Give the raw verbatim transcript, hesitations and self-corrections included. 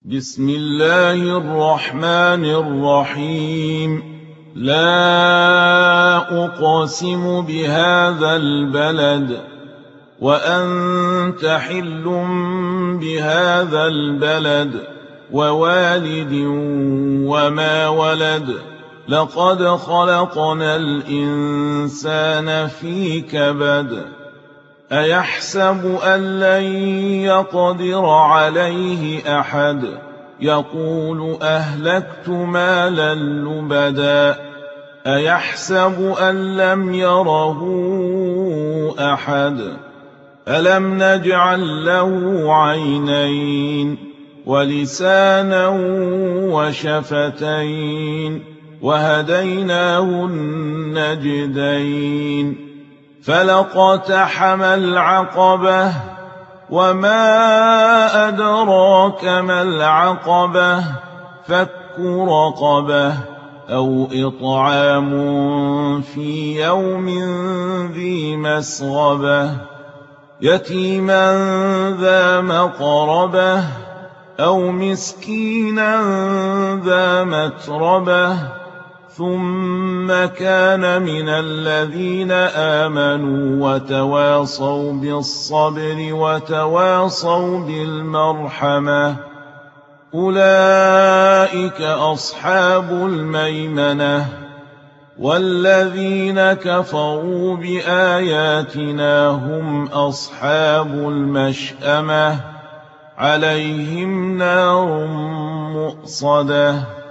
بسم الله الرحمن الرحيم لا أقسم بهذا البلد وأنت حل بهذا البلد ووالد وما ولد لقد خلقنا الإنسان في كبد أيحسب أن لن يقدر عليه أحد يقول أهلكت مالا لبدا أيحسب أن لم يره أحد ألم نجعل له عينين ولسانا وشفتين وهديناه النجدين فلاقتحم العقبة وما أدراك ما العقبة فك رقبة أو إطعام في يوم ذي مسغبة يتيما ذا مقربة أو مسكينا ذا متربة ثم كان من الذين آمنوا وتواصوا بالصبر وتواصوا بالمرحمة أولئك أصحاب الميمنة والذين كفروا بآياتنا هم أصحاب المشأمة عليهم نار مؤصدة